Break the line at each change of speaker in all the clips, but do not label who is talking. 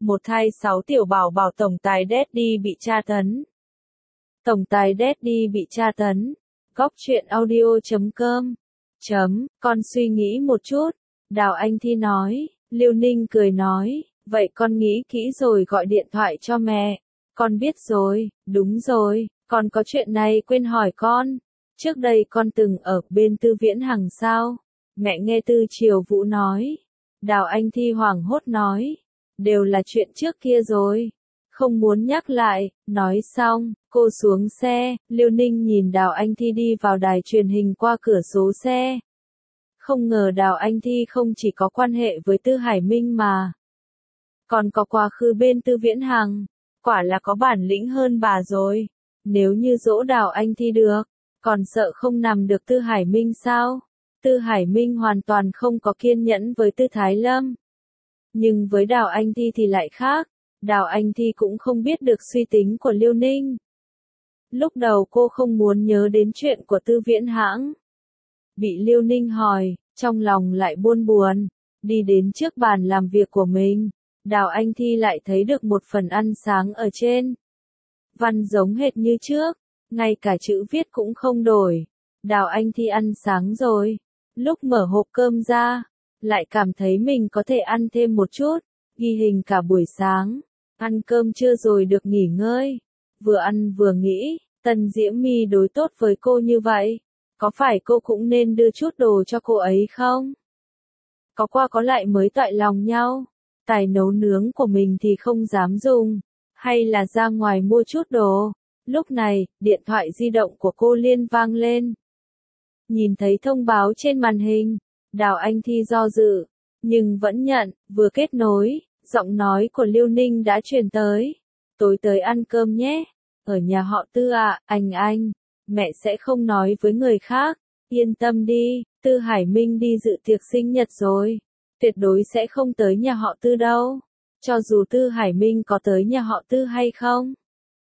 Một thai 6 tiểu bảo bảo tổng tài Daddy bị tra tấn. Tổng tài Daddy bị tra tấn. Góc truyện audio.com. Con suy nghĩ một chút. Đào Anh Thi nói. Liêu Ninh cười nói. Vậy con nghĩ kỹ rồi gọi điện thoại cho mẹ. Con biết rồi, đúng rồi, con có chuyện này quên hỏi con. Trước đây con từng ở bên Tư Viễn Hằng sao? Mẹ nghe Tư Triều Vũ nói. Đào Anh Thi hoảng hốt nói. Đều là chuyện trước kia rồi. Không muốn nhắc lại, nói xong, cô xuống xe, Liêu Ninh nhìn Đào Anh Thi đi vào đài truyền hình qua cửa sổ xe. Không ngờ Đào Anh Thi không chỉ có quan hệ với Tư Hải Minh mà còn có quá khứ bên Tư Viễn Hằng. Quả là có bản lĩnh hơn bà rồi. Nếu như dỗ Đào Anh Thi được, còn sợ không nằm được Tư Hải Minh sao? Tư Hải Minh hoàn toàn không có kiên nhẫn với Tư Thái Lâm. Nhưng với Đào Anh Thi thì lại khác. Đào Anh Thi cũng không biết được suy tính của Liêu Ninh. Lúc đầu cô không muốn nhớ đến chuyện của Tư Viễn Hãng. Bị Liêu Ninh hỏi, trong lòng lại buồn buồn. Đi đến trước bàn làm việc của mình, Đào Anh Thi lại thấy được một phần ăn sáng ở trên. Văn giống hệt như trước, ngay cả chữ viết cũng không đổi. Đào Anh Thi ăn sáng rồi. Lúc mở hộp cơm ra, lại cảm thấy mình có thể ăn thêm một chút. Ghi hình cả buổi sáng. Ăn cơm trưa rồi được nghỉ ngơi. Vừa ăn vừa nghĩ, Tần Diễm My đối tốt với cô như vậy. Có phải cô cũng nên đưa chút đồ cho cô ấy không? Có qua có lại mới toại lòng nhau. Tài nấu nướng của mình thì không dám dùng. Hay là ra ngoài mua chút đồ. Lúc này, điện thoại di động của cô Liên vang lên. Nhìn thấy thông báo trên màn hình, Đào Anh Thi do dự, nhưng vẫn nhận, vừa kết nối, giọng nói của Liêu Ninh đã truyền tới. Tối tới ăn cơm nhé, ở nhà họ Tư ạ, anh, mẹ sẽ không nói với người khác, yên tâm đi, Tư Hải Minh đi dự tiệc sinh nhật rồi, tuyệt đối sẽ không tới nhà họ Tư đâu, cho dù Tư Hải Minh có tới nhà họ Tư hay không.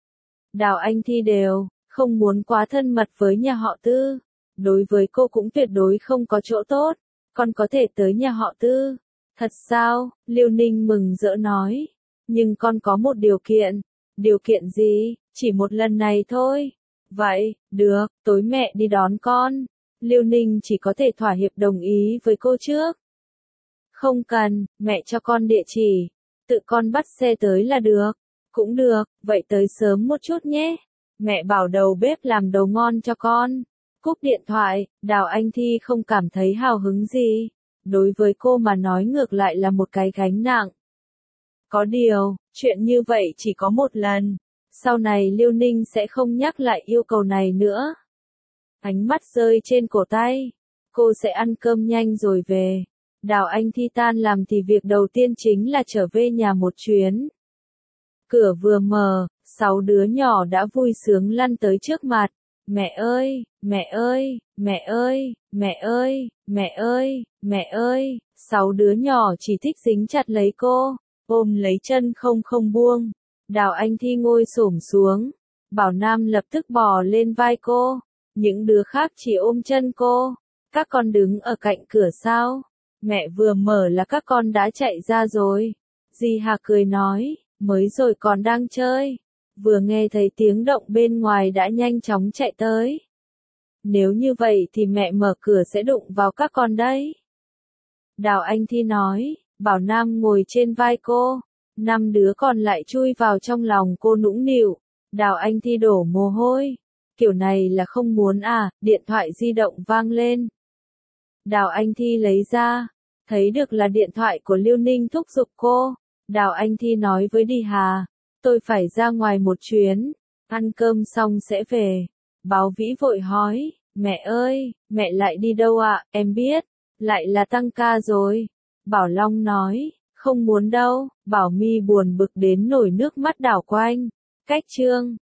Đào Anh Thi đều không muốn quá thân mật với nhà họ Tư. Đối với cô cũng tuyệt đối không có chỗ tốt. Con có thể tới nhà họ Tư. Thật sao? Liêu Ninh mừng rỡ nói. Nhưng con có một điều kiện. Điều kiện gì? Chỉ một lần này thôi. Vậy, được, tối mẹ đi đón con. Liêu Ninh chỉ có thể thỏa hiệp đồng ý với cô trước. Không cần, mẹ cho con địa chỉ. Tự con bắt xe tới là được. Cũng được, vậy tới sớm một chút nhé. Mẹ bảo đầu bếp làm đồ ngon cho con. Cúp điện thoại, Đào Anh Thi không cảm thấy hào hứng gì. Đối với cô mà nói ngược lại là một cái gánh nặng. Có điều, chuyện như vậy chỉ có một lần. Sau này Liêu Ninh sẽ không nhắc lại yêu cầu này nữa. Ánh mắt rơi trên cổ tay. Cô sẽ ăn cơm nhanh rồi về. Đào Anh Thi tan làm thì việc đầu tiên chính là trở về nhà một chuyến. Cửa vừa mở, 6 đứa nhỏ đã vui sướng lăn tới trước mặt. Mẹ ơi, mẹ ơi, mẹ ơi, mẹ ơi, mẹ ơi, mẹ ơi, 6 đứa nhỏ chỉ thích dính chặt lấy cô, ôm lấy chân không buông. Đào Anh Thi ngồi xổm xuống, Bảo Nam lập tức bò lên vai cô, những đứa khác chỉ ôm chân cô. Các con đứng ở cạnh cửa sao? Mẹ vừa mở là các con đã chạy ra rồi. Dì Hà cười nói, mới rồi còn đang chơi. Vừa nghe thấy tiếng động bên ngoài đã nhanh chóng chạy tới. Nếu như vậy thì mẹ mở cửa sẽ đụng vào các con đấy. Đào Anh Thi nói, Bảo Nam ngồi trên vai cô. 5 đứa còn lại chui vào trong lòng cô nũng nịu. Đào Anh Thi đổ mồ hôi. Kiểu này là không muốn à, điện thoại di động vang lên. Đào Anh Thi lấy ra, thấy được là điện thoại của Liêu Ninh thúc giục cô. Đào Anh Thi nói với Đi Hà. Tôi phải ra ngoài một chuyến, ăn cơm xong sẽ về. Báo Vĩ vội hỏi, mẹ ơi, mẹ lại đi đâu ạ? Em biết, lại là tăng ca rồi. Bảo Long nói, không muốn đâu. Bảo My buồn bực đến nổi nước mắt đảo quanh. Cách chương